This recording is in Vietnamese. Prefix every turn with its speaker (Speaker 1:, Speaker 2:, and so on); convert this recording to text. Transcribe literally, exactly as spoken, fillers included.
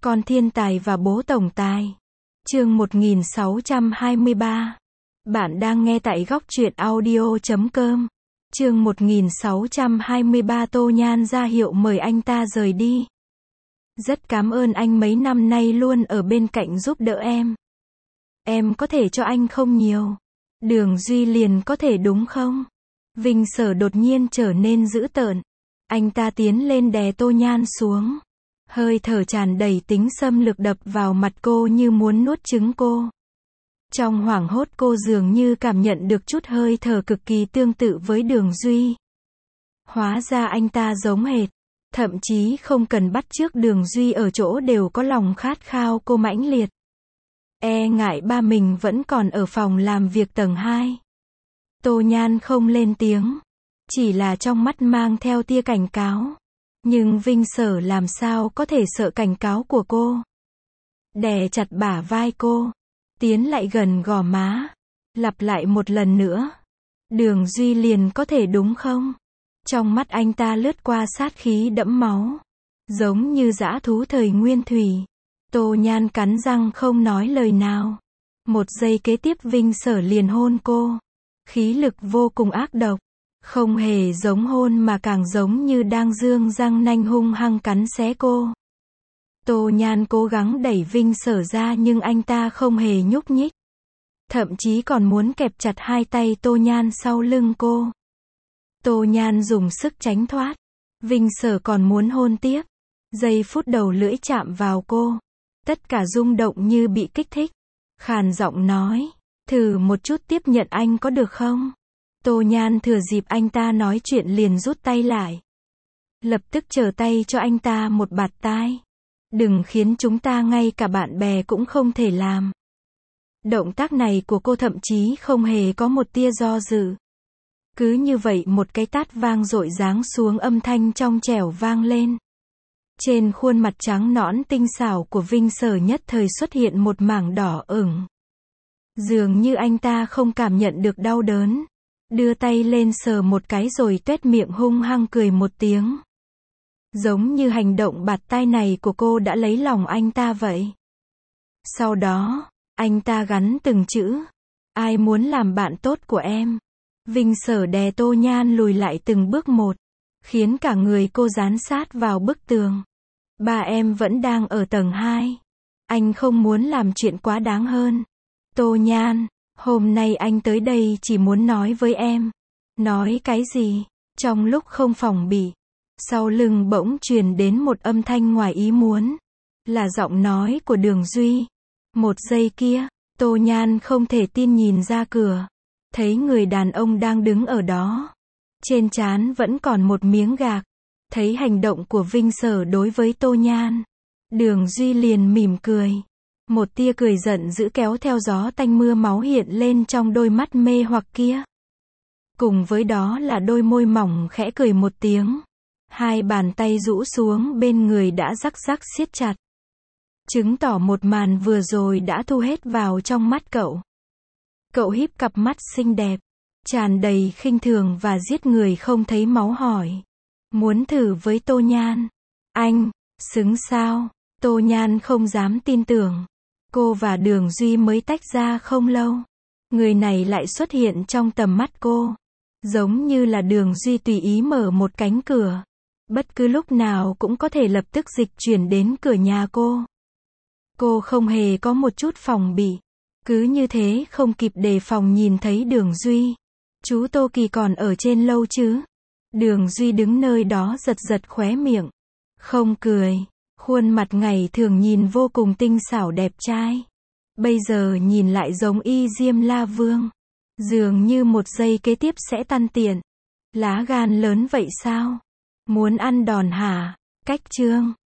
Speaker 1: Con thiên tài và bố tổng tài. Chương một nghìn sáu trăm hai mươi ba. Bạn đang nghe tại góc truyện audio chấm com. Chương một nghìn sáu trăm hai mươi ba. Tô Nhan ra hiệu mời anh ta rời đi. Rất cảm ơn anh mấy năm nay luôn ở bên cạnh giúp đỡ em. Em có thể cho anh không nhiều. Đường Duy liền có thể đúng không? Vinh Sở đột nhiên trở nên dữ tợn. Anh ta tiến lên đè Tô Nhan xuống. Hơi thở tràn đầy tính xâm lược đập vào mặt cô như muốn nuốt chửng cô. Trong hoảng hốt cô dường như cảm nhận được chút hơi thở cực kỳ tương tự với Đường Duy. Hóa ra anh ta giống hệt. Thậm chí không cần bắt chước Đường Duy ở chỗ đều có lòng khát khao cô mãnh liệt. E ngại ba mình vẫn còn ở phòng làm việc tầng hai. Tô Nhan không lên tiếng. Chỉ là trong mắt mang theo tia cảnh cáo. Nhưng Vinh Sở làm sao có thể sợ cảnh cáo của cô. Đè chặt bả vai cô. Tiến lại gần gò má. Lặp lại một lần nữa. Đường Duy liền có thể đúng không? Trong mắt anh ta lướt qua sát khí đẫm máu. Giống như dã thú thời nguyên thủy. Tô Nhan cắn răng không nói lời nào. Một giây kế tiếp Vinh Sở liền hôn cô. Khí lực vô cùng ác độc. Không hề giống hôn mà càng giống như đang dương răng nanh hung hăng cắn xé cô. Tô Nhan cố gắng đẩy Vinh Sở ra nhưng anh ta không hề nhúc nhích. Thậm chí còn muốn kẹp chặt hai tay Tô Nhan sau lưng cô. Tô Nhan dùng sức tránh thoát. Vinh Sở còn muốn hôn tiếp. Giây phút đầu lưỡi chạm vào cô. Tất cả rung động như bị kích thích. Khàn giọng nói. Thử một chút tiếp nhận anh có được không? Tô Nhan thừa dịp anh ta nói chuyện liền rút tay lại. Lập tức trở tay cho anh ta một bạt tai. Đừng khiến chúng ta ngay cả bạn bè cũng không thể làm. Động tác này của cô thậm chí không hề có một tia do dự. Cứ như vậy một cái tát vang dội giáng xuống, âm thanh trong trẻo vang lên. Trên khuôn mặt trắng nõn tinh xảo của Vinh Sở nhất thời xuất hiện một mảng đỏ ửng. Dường như anh ta không cảm nhận được đau đớn. Đưa tay lên sờ một cái rồi tuét miệng hung hăng cười một tiếng. Giống như hành động bạt tai này của cô đã lấy lòng anh ta vậy. Sau đó, anh ta gắn từng chữ. Ai muốn làm bạn tốt của em? Vinh Sở đè Tô Nhan lùi lại từng bước một. Khiến cả người cô dán sát vào bức tường. Ba em vẫn đang ở tầng hai. Anh không muốn làm chuyện quá đáng hơn. Tô Nhan, hôm nay anh tới đây chỉ muốn nói với em. Nói cái gì? Trong lúc không phòng bị. Sau lưng bỗng truyền đến một âm thanh ngoài ý muốn. Là giọng nói của Đường Duy. Một giây kia, Tô Nhan không thể tin nhìn ra cửa. Thấy người đàn ông đang đứng ở đó. Trên trán vẫn còn một miếng gạc. Thấy hành động của Vinh Sở đối với Tô Nhan. Đường Duy liền mỉm cười. Một tia cười giận dữ kéo theo gió tanh mưa máu hiện lên trong đôi mắt mê hoặc kia. Cùng với đó là đôi môi mỏng khẽ cười một tiếng. Hai bàn tay rũ xuống bên người đã rắc rắc siết chặt. Chứng tỏ một màn vừa rồi đã thu hết vào trong mắt cậu. Cậu híp cặp mắt xinh đẹp. Tràn đầy khinh thường và giết người không thấy máu hỏi. Muốn thử với Tô Nhan. Anh, xứng sao? Tô Nhan không dám tin tưởng. Cô và Đường Duy mới tách ra không lâu. Người này lại xuất hiện trong tầm mắt cô. Giống như là Đường Duy tùy ý mở một cánh cửa. Bất cứ lúc nào cũng có thể lập tức dịch chuyển đến cửa nhà cô. Cô không hề có một chút phòng bị. Cứ như thế không kịp đề phòng nhìn thấy Đường Duy. Chú Tô Kỳ còn ở trên lâu chứ? Đường Duy đứng nơi đó giật giật khóe miệng. Không cười. Khuôn mặt ngày thường nhìn vô cùng tinh xảo đẹp trai. Bây giờ nhìn lại giống y Diêm La Vương. Dường như một giây kế tiếp sẽ tan tiện. Lá gan lớn vậy sao? Muốn ăn đòn hả? Cách chương.